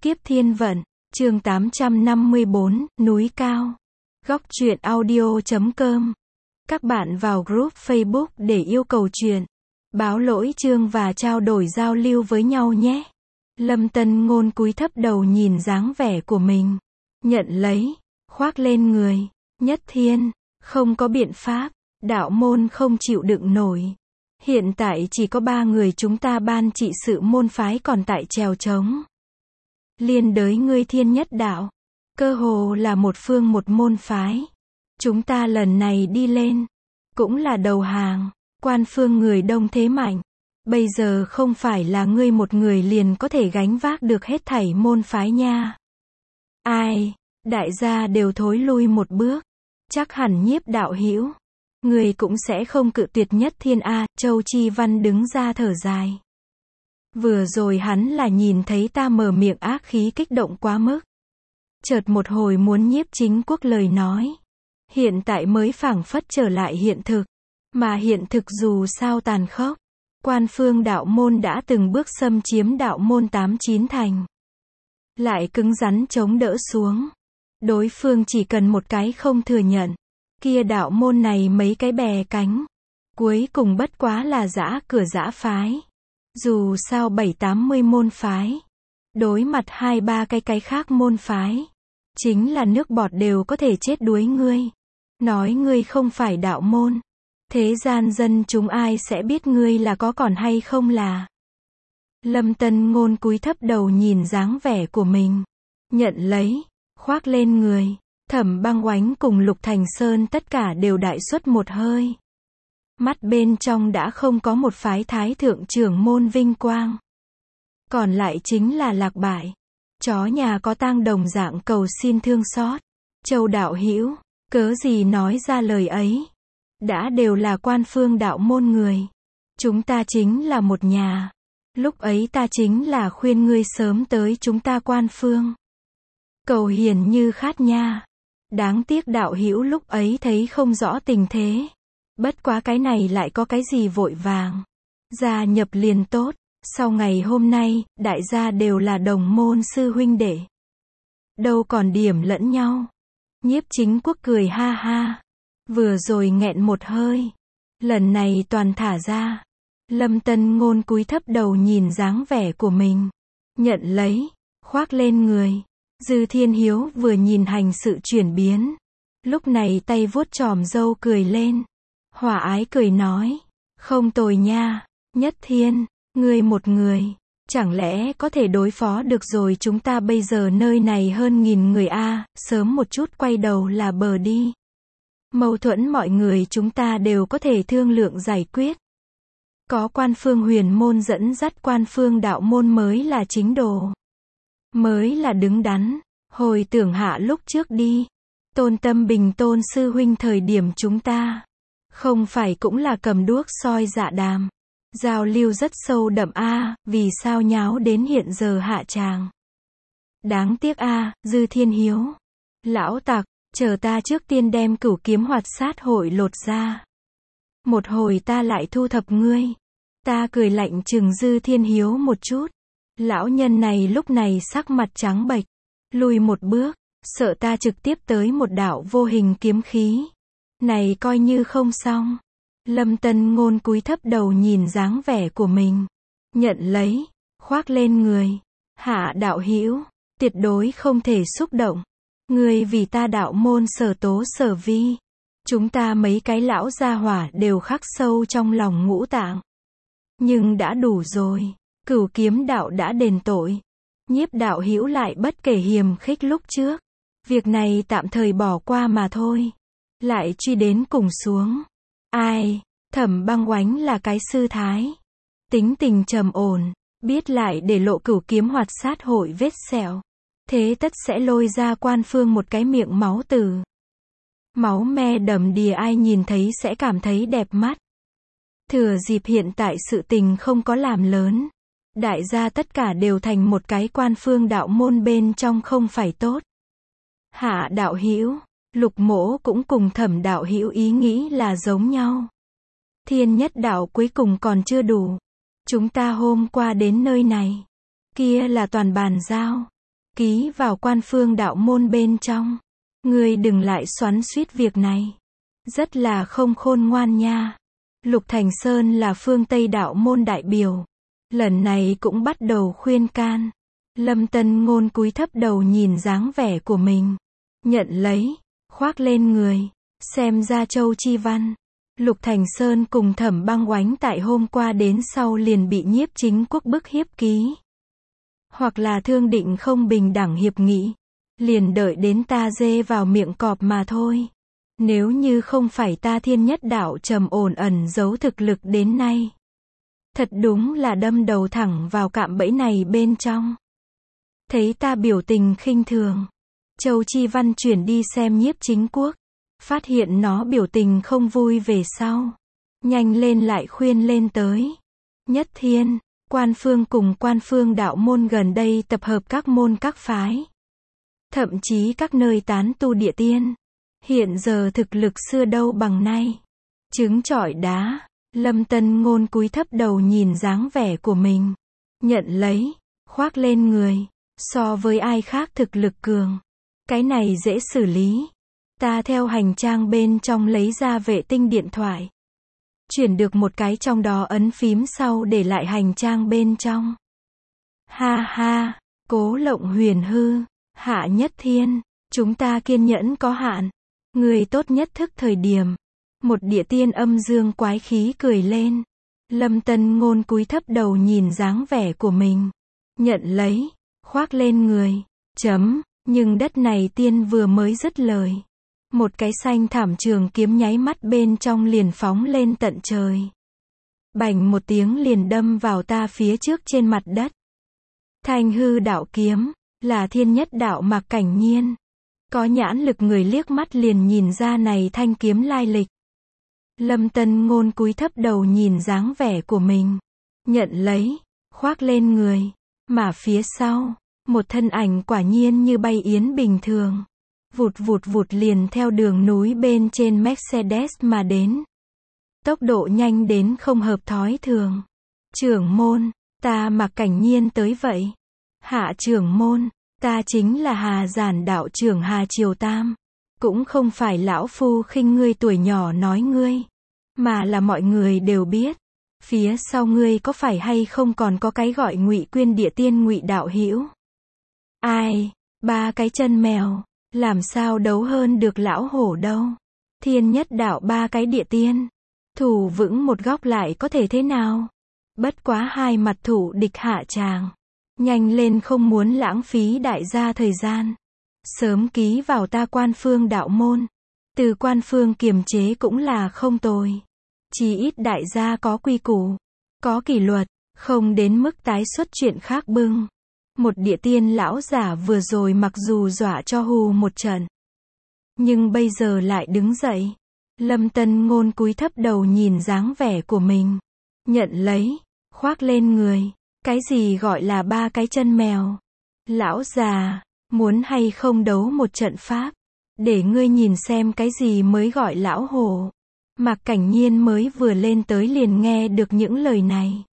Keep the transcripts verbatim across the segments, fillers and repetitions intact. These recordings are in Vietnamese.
Kiếp Thiên Vận, chương tám trăm năm mươi bốn, núi cao. Góc truyện audio chấm com. Các bạn vào group Facebook để yêu cầu truyện, báo lỗi chương và trao đổi giao lưu với nhau nhé. Lâm Tân Ngôn cúi thấp đầu nhìn dáng vẻ của mình. Nhận lấy, khoác lên người. Nhất Thiên, không có biện pháp, đạo môn không chịu đựng nổi. Hiện tại chỉ có ba người chúng ta ban trị sự môn phái còn tại trèo trống. Liên đới ngươi Thiên Nhất Đạo, cơ hồ là một phương một môn phái. Chúng ta lần này đi lên, cũng là đầu hàng, quan phương người đông thế mạnh. Bây giờ không phải là ngươi một người liền có thể gánh vác được hết thảy môn phái nha. Ai, đại gia đều thối lui một bước. Chắc hẳn Nhiếp đạo hữu, người cũng sẽ không cự tuyệt Nhất Thiên a. Châu Chi Văn đứng ra thở dài. Vừa rồi hắn là nhìn thấy ta mở miệng ác khí kích động quá mức. Chợt một hồi muốn Nhiếp Chính Quốc lời nói. Hiện tại mới phảng phất trở lại hiện thực. Mà hiện thực dù sao tàn khốc. Quan phương đạo môn đã từng bước xâm chiếm đạo môn tám chín thành. Lại cứng rắn chống đỡ xuống. Đối phương chỉ cần một cái không thừa nhận. Kia đạo môn này mấy cái bè cánh. Cuối cùng bất quá là giã cửa giã phái. Dù sao bảy tám mươi môn phái. Đối mặt hai ba cái cái khác môn phái. Chính là nước bọt đều có thể chết đuối ngươi. Nói ngươi không phải đạo môn. Thế gian dân chúng ai sẽ biết ngươi là có còn hay không là. Lâm Tân Ngôn cúi thấp đầu nhìn dáng vẻ của mình. Nhận lấy, khoác lên người. Thẩm Băng Oánh cùng Lục Thành Sơn tất cả đều đại xuất một hơi. Mắt bên trong đã không có một phái thái thượng trưởng môn vinh quang. Còn lại chính là lạc bại. Chó nhà có tang đồng dạng cầu xin thương xót. Châu đạo hữu, cớ gì nói ra lời ấy. Đã đều là quan phương đạo môn người. Chúng ta chính là một nhà. Lúc ấy ta chính là khuyên ngươi sớm tới chúng ta quan phương. Cầu hiền như khát nha. Đáng tiếc đạo hữu lúc ấy thấy không rõ tình thế. Bất quá cái này lại có cái gì vội vàng. Gia nhập liền tốt. Sau ngày hôm nay, đại gia đều là đồng môn sư huynh đệ. Đâu còn điểm lẫn nhau. Nhiếp Chính Quốc cười ha ha. Vừa rồi nghẹn một hơi. Lần này toàn thả ra. Lâm Tân Ngôn cúi thấp đầu nhìn dáng vẻ của mình. Nhận lấy, khoác lên người. Dư Thiên Hiếu vừa nhìn hành sự chuyển biến. Lúc này tay vuốt chòm râu cười lên. Hòa ái cười nói. Không tồi nha, Nhất Thiên, ngươi một người. Chẳng lẽ có thể đối phó được rồi chúng ta bây giờ nơi này hơn nghìn người a, sớm một chút quay đầu là bờ đi. Mâu thuẫn mọi người chúng ta đều có thể thương lượng giải quyết. Có quan phương huyền môn dẫn dắt quan phương đạo môn mới là chính đồ. Mới là đứng đắn. Hồi tưởng hạ lúc trước đi. Tôn Tâm Bình Tôn sư huynh thời điểm chúng ta. Không phải cũng là cầm đuốc soi dạ đàm. Giao lưu rất sâu đậm a, vì sao nháo đến hiện giờ hạ tràng. Đáng tiếc a, Dư Thiên Hiếu. Lão tặc, chờ ta trước tiên đem Cửu Kiếm Hoạt Sát hội lột ra. Một hồi ta lại thu thập ngươi. Ta cười lạnh chừng Dư Thiên Hiếu một chút. Lão nhân này lúc này sắc mặt trắng bệch. Lùi một bước, sợ ta trực tiếp tới một đạo vô hình kiếm khí. Này coi như không xong. Lâm Tân Ngôn cúi thấp đầu nhìn dáng vẻ của mình. Nhận lấy, khoác lên người. Hạ đạo hữu, tuyệt đối không thể xúc động. Ngươi vì ta đạo môn sở tố sở vi. Chúng ta mấy cái lão gia hỏa đều khắc sâu trong lòng ngũ tạng. Nhưng đã đủ rồi. Cửu kiếm đạo đã đền tội. Nhiếp đạo hữu lại bất kể hiềm khích lúc trước. Việc này tạm thời bỏ qua mà thôi. Lại truy đến cùng xuống. Ai, Thẩm Băng Oánh là cái sư thái. Tính tình trầm ổn. Biết lại để lộ Cửu Kiếm Hoạt Sát hội vết sẹo. Thế tất sẽ lôi ra quan phương một cái miệng máu tử. Máu me đầm đìa ai nhìn thấy sẽ cảm thấy đẹp mắt. Thừa dịp hiện tại sự tình không có làm lớn. Đại gia tất cả đều thành một cái quan phương đạo môn bên trong không phải tốt. Hạ đạo hữu, Lục Mỗ cũng cùng Thẩm đạo hữu ý nghĩ là giống nhau. Thiên Nhất Đạo cuối cùng còn chưa đủ. Chúng ta hôm qua đến nơi này. Kia là toàn bàn giao. ký vào Quan Phương đạo môn bên trong. Ngươi đừng lại xoắn xuýt việc này. Rất là không khôn ngoan nha. Lục Thành Sơn là phương Tây đạo môn đại biểu. Lần này cũng bắt đầu khuyên can. Lâm Tân Ngôn cúi thấp đầu nhìn dáng vẻ của mình. Nhận lấy, khoác lên người. Xem ra Châu Chi Văn. Lục Thành Sơn cùng Thẩm Băng Oánh tại hôm qua đến sau liền bị Nhiếp Chính Quốc bức hiếp ký. Hoặc là thương định không bình đẳng hiệp nghị. Liền đợi đến ta dê vào miệng cọp mà thôi. Nếu như không phải ta Thiên Nhất Đạo trầm ổn ẩn giấu thực lực đến nay. Thật đúng là đâm đầu thẳng vào cạm bẫy này bên trong. Thấy ta biểu tình khinh thường. Châu Chi Văn chuyển đi xem Nhiếp Chính Quốc. Phát hiện nó biểu tình không vui về sau. Nhanh lên lại khuyên lên tới. Nhất Thiên, Quan Phương cùng Quan Phương đạo môn gần đây tập hợp các môn các phái. Thậm chí các nơi tán tu địa tiên. Hiện giờ thực lực xưa đâu bằng nay. Trứng trọi đá. Lâm Tân Ngôn cúi thấp đầu nhìn dáng vẻ của mình. Nhận lấy, khoác lên người. So với ai khác thực lực cường. Cái này dễ xử lý. Ta theo hành trang bên trong lấy ra vệ tinh điện thoại. Chuyển được một cái trong đó ấn phím sau để lại hành trang bên trong. Ha ha, Cố Lộng Huyền hư. Hạ Nhất Thiên, chúng ta kiên nhẫn có hạn. Người tốt nhất thức thời điểm. Một địa tiên âm dương quái khí cười lên. Lâm Tân Ngôn cúi thấp đầu nhìn dáng vẻ của mình. Nhận lấy, khoác lên người. Chấm, nhưng đất này tiên vừa mới dứt lời. Một cái xanh thảm trường kiếm nháy mắt bên trong liền phóng lên tận trời. Bành một tiếng liền đâm vào ta phía trước trên mặt đất. Thanh hư đạo kiếm, là Thiên Nhất Đạo Mạc Cảnh Nhiên. Có nhãn lực người liếc mắt liền nhìn ra này thanh kiếm lai lịch. Lâm Tân Ngôn cúi thấp đầu nhìn dáng vẻ của mình. Nhận lấy, khoác lên người. Mà phía sau, một thân ảnh quả nhiên như bay yến bình thường. Vụt vụt vụt liền theo đường núi bên trên Mercedes mà đến. Tốc độ nhanh đến không hợp thói thường. Trưởng môn, ta Mạc Cảnh Nhiên tới vậy. Hạ trưởng môn, ta chính là Hà Giản đạo trưởng Hà Triều Tam. Cũng không phải lão phu khinh ngươi tuổi nhỏ nói ngươi. Mà là mọi người đều biết. Phía sau ngươi có phải hay không còn có cái gọi Ngụy Quyên địa tiên Ngụy đạo hữu. Ai, ba cái chân mèo. Làm sao đấu hơn được lão hổ đâu. Thiên Nhất Đạo ba cái địa tiên. Thủ vững một góc lại có thể thế nào. Bất quá hai mặt thủ địch hạ tràng. Nhanh lên không muốn lãng phí đại gia thời gian. Sớm ký vào ta Quan Phương đạo môn. Từ Quan Phương kiềm chế cũng là không tồi. Chỉ ít đại gia có quy củ. Có kỷ luật. Không đến mức tái xuất chuyện khác bưng. Một địa tiên lão giả vừa rồi mặc dù dọa cho hù một trận. Nhưng bây giờ lại đứng dậy. Lâm Tân Ngôn cúi thấp đầu nhìn dáng vẻ của mình. Nhận lấy, khoác lên người. Cái gì gọi là ba cái chân mèo? Lão già, muốn hay không đấu một trận pháp? Để ngươi nhìn xem cái gì mới gọi lão hổ. Mạc Cảnh Nhiên mới vừa lên tới liền nghe được những lời này.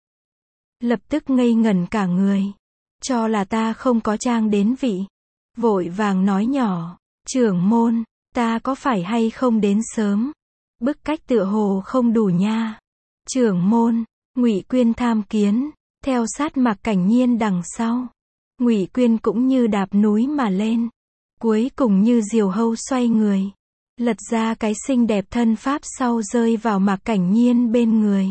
Lập tức ngây ngẩn cả người. Cho là ta không có trang đến vị. Vội vàng nói nhỏ. Trưởng môn, ta có phải hay không đến sớm? Bức cách tựa hồ không đủ nha. Trưởng môn, Ngụy Quyên tham kiến. Theo sát Mạc Cảnh Nhiên đằng sau. Ngụy Quyên cũng như đạp núi mà lên. Cuối cùng như diều hâu xoay người. Lật ra cái xinh đẹp thân pháp sau rơi vào Mạc Cảnh Nhiên bên người.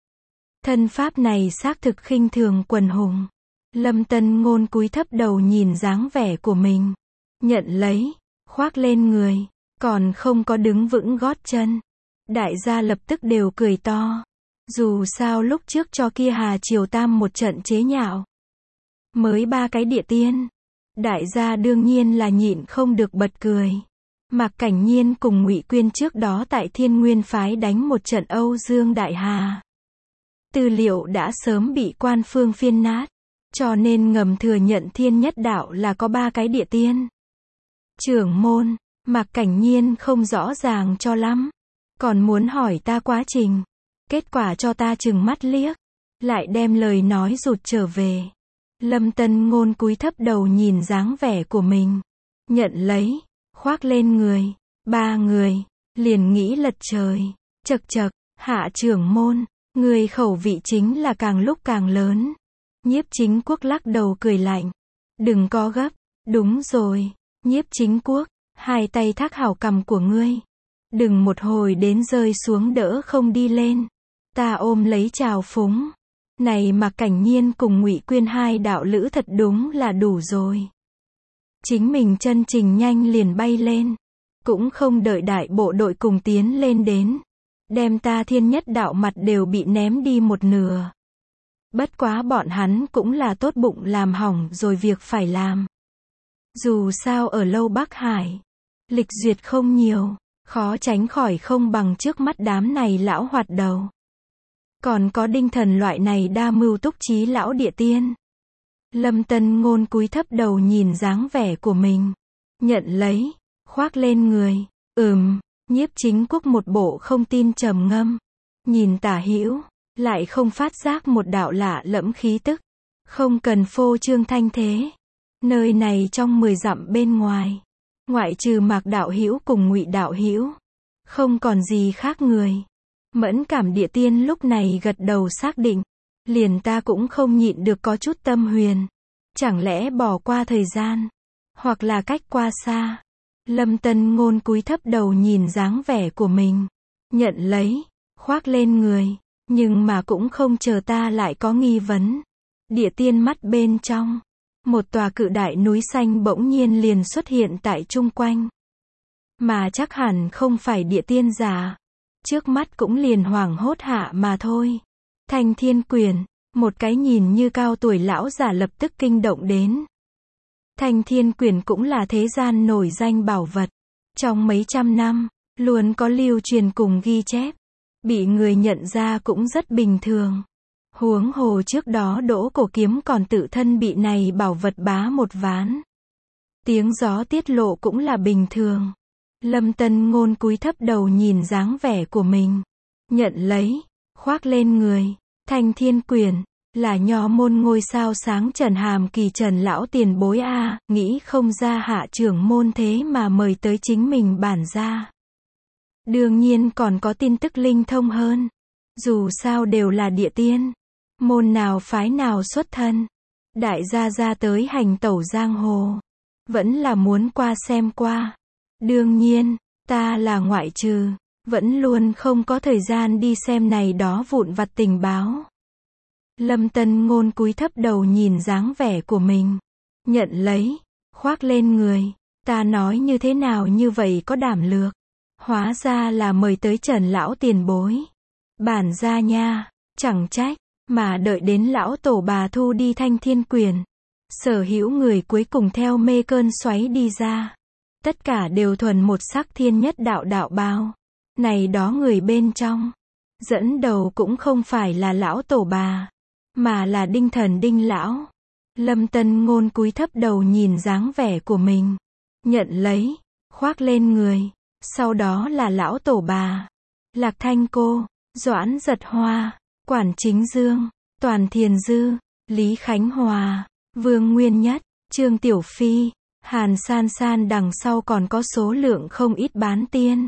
Thân pháp này xác thực khinh thường quần hùng. Lâm Tân Ngôn cúi thấp đầu nhìn dáng vẻ của mình. Nhận lấy, khoác lên người. Còn không có đứng vững gót chân. Đại gia lập tức đều cười to. Dù sao lúc trước cho kia Hà Triều Tam một trận chế nhạo. Mới ba cái địa tiên. Đại gia đương nhiên là nhịn không được bật cười. Mạc Cảnh Nhiên cùng Ngụy Quyên trước đó tại Thiên Nguyên phái đánh một trận Âu Dương Đại Hà. Tư liệu đã sớm bị Quan Phương phiên nát. Cho nên ngầm thừa nhận Thiên Nhất Đạo là có ba cái địa tiên. Trưởng môn, Mạc Cảnh Nhiên không rõ ràng cho lắm. Còn muốn hỏi ta quá trình. Kết quả cho ta chừng mắt liếc. Lại đem lời nói rụt trở về. Lâm Tân Ngôn cúi thấp đầu nhìn dáng vẻ của mình. Nhận lấy, khoác lên người. Ba người, liền nghĩ lật trời. Chậc chậc, Hạ trưởng môn, người khẩu vị chính là càng lúc càng lớn. Nhiếp Chính Quốc lắc đầu cười lạnh. Đừng có gấp, đúng rồi, Nhiếp Chính Quốc, hai tay thác hảo cằm của ngươi. Đừng một hồi đến rơi xuống đỡ không đi lên. Ta ôm lấy trào phúng. Này mà Cảnh Nhiên cùng Ngụy Quyên hai đạo lữ thật đúng là đủ rồi. Chính mình chân trình nhanh liền bay lên. Cũng không đợi đại bộ đội cùng tiến lên đến. Đem ta Thiên Nhất đạo mặt đều bị ném đi một nửa. Bất quá bọn hắn cũng là tốt bụng làm hỏng rồi việc phải làm. Dù sao ở lâu Bắc Hải, lịch duyệt không nhiều, khó tránh khỏi không bằng trước mắt đám này lão hoạt đầu. Còn có Đinh Thần loại này đa mưu túc trí lão địa tiên. Lâm Tân Ngôn cúi thấp đầu nhìn dáng vẻ của mình. Nhận lấy, khoác lên người. Ừm, Nhiếp Chính Quốc một bộ không tin trầm ngâm. Nhìn tả hữu, lại không phát giác một đạo lạ lẫm khí tức. Không cần phô trương thanh thế. Nơi này trong mười dặm bên ngoài, ngoại trừ Mạc đạo hữu cùng Ngụy đạo hữu, không còn gì khác người. Mẫn Cảm địa tiên lúc này gật đầu xác định. Liền ta cũng không nhịn được có chút tâm huyền. Chẳng lẽ bỏ qua thời gian, hoặc là cách qua xa. Lâm Tân Ngôn cúi thấp đầu nhìn dáng vẻ của mình. Nhận lấy, khoác lên người. Nhưng mà cũng không chờ ta lại có nghi vấn. Địa tiên mắt bên trong, một tòa cự đại núi xanh bỗng nhiên liền xuất hiện tại chung quanh. Mà chắc hẳn không phải địa tiên giả. Trước mắt cũng liền hoảng hốt hạ mà thôi. Thanh Thiên Quyền, một cái nhìn như cao tuổi lão giả lập tức kinh động đến. Thanh Thiên Quyền cũng là thế gian nổi danh bảo vật. Trong mấy trăm năm, luôn có lưu truyền cùng ghi chép. Bị người nhận ra cũng rất bình thường. Huống hồ trước đó Đỗ Cổ Kiếm còn tự thân bị này bảo vật bá một ván. Tiếng gió tiết lộ cũng là bình thường. Lâm Tân Ngôn cúi thấp đầu nhìn dáng vẻ của mình. Nhận lấy, khoác lên người. Thanh Thiên Quyền, là nho môn ngôi sao sáng Trần Hàm Kỳ Trần lão tiền bối a, à, nghĩ không ra Hạ trưởng môn thế mà mời tới chính mình bản gia. Đương nhiên còn có tin tức linh thông hơn. Dù sao đều là địa tiên. Môn nào phái nào xuất thân. Đại gia gia tới hành tẩu giang hồ. Vẫn là muốn qua xem qua. Đương nhiên, ta là ngoại trừ. Vẫn luôn không có thời gian đi xem này đó vụn vặt tình báo. Lâm Tân Ngôn cúi thấp đầu nhìn dáng vẻ của mình. Nhận lấy, khoác lên người. Ta nói như thế nào như vậy có đảm lược. Hóa ra là mời tới Trần lão tiền bối. Bản gia nha, chẳng trách, mà đợi đến lão tổ bà thu đi Thanh Thiên Quyền. Sở hữu người cuối cùng theo mê cơn xoáy đi ra. Tất cả đều thuần một sắc thiên nhất đạo đạo bào. Này đó người bên trong. Dẫn đầu cũng không phải là lão tổ bà. Mà là Đinh Thần Đinh lão. Lâm Tân Ngôn cúi thấp đầu nhìn dáng vẻ của mình. Nhận lấy, khoác lên người. Sau đó là lão tổ bà. Lạc Thanh Cô, Doãn Giật Hoa, Quản Chính Dương, Toàn Thiền Dư, Lý Khánh Hòa, Vương Nguyên Nhất, Trương Tiểu Phi, Hàn San San, đằng sau còn có số lượng không ít bán tiên.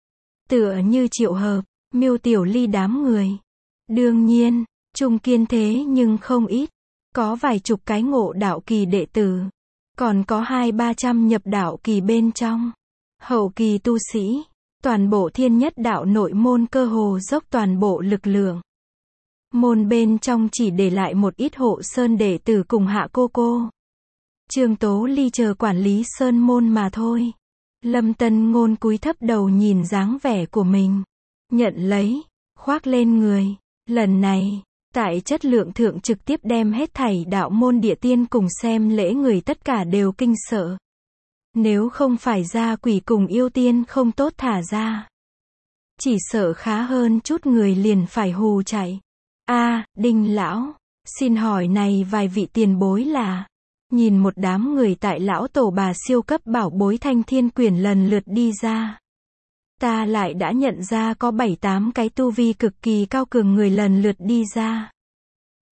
Tựa như Triệu Hợp, Miêu Tiểu Ly đám người. Đương nhiên, trung kiên thế nhưng không ít. Có vài chục cái ngộ đạo kỳ đệ tử. Còn có hai ba trăm nhập đạo kỳ bên trong. Hậu kỳ tu sĩ. Toàn bộ thiên nhất đạo nội môn cơ hồ dốc toàn bộ lực lượng. Môn bên trong chỉ để lại một ít hộ sơn đệ tử cùng Hạ cô cô. Trương Tố Ly chờ quản lý sơn môn mà thôi. Lâm Tân Ngôn cúi thấp đầu nhìn dáng vẻ của mình. Nhận lấy, khoác lên người. Lần này, tại chất lượng thượng trực tiếp đem hết thảy đạo môn địa tiên cùng xem lễ người tất cả đều kinh sợ. Nếu không phải ra quỷ cùng yêu tiên không tốt thả ra. Chỉ sợ khá hơn chút người liền phải hù chạy. A, à, Đinh lão, xin hỏi này vài vị tiền bối là. Nhìn một đám người tại lão tổ bà siêu cấp bảo bối Thanh Thiên Quyền lần lượt đi ra. Ta lại đã nhận ra có bảy tám cái tu vi cực kỳ cao cường người lần lượt đi ra.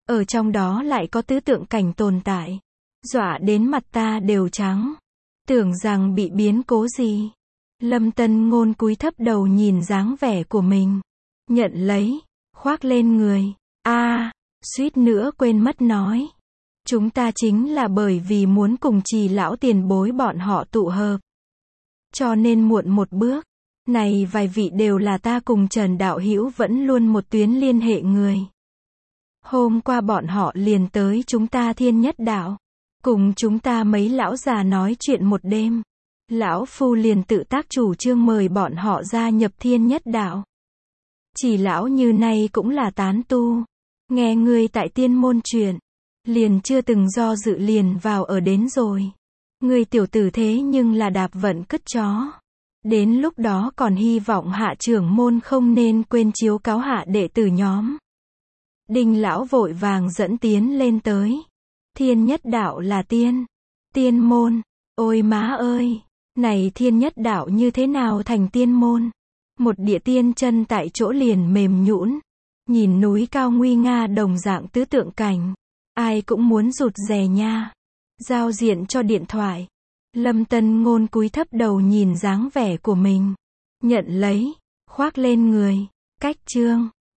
Ở trong đó lại có tứ tượng cảnh tồn tại. Dọa đến mặt ta đều trắng. Tưởng rằng bị biến cố gì. Lâm Tân Ngôn cúi thấp đầu nhìn dáng vẻ của mình. Nhận lấy, khoác lên người. A, à, suýt nữa quên mất nói. Chúng ta chính là bởi vì muốn cùng Trì lão tiền bối bọn họ tụ hợp. Cho nên muộn một bước. Này vài vị đều là ta cùng Trần Đạo Hữu vẫn luôn một tuyến liên hệ người. Hôm qua bọn họ liền tới chúng ta Thiên Nhất Đạo. Cùng chúng ta mấy lão già nói chuyện một đêm. Lão Phu liền tự tác chủ trương mời bọn họ gia nhập Thiên Nhất Đạo. Chỉ lão như này cũng là tán tu. Nghe ngươi tại tiên môn chuyện. Liền chưa từng do dự liền vào ở đến rồi. Ngươi tiểu tử thế nhưng là đạp vận cất chó. Đến lúc đó còn hy vọng hạ trưởng môn không nên quên chiếu cáo hạ đệ tử nhóm. Đinh lão vội vàng dẫn tiến lên tới. Thiên Nhất Đạo là tiên. Tiên môn. Ôi má ơi. Này Thiên Nhất Đạo như thế nào thành tiên môn? Một địa tiên chân tại chỗ liền mềm nhũn. Nhìn núi cao nguy nga đồng dạng tứ tượng cảnh. Ai cũng muốn rụt rè nha. Giao diện cho điện thoại. Lâm Tân Ngôn cúi thấp đầu nhìn dáng vẻ của mình. Nhận lấy. Khoác lên người. Cách chương.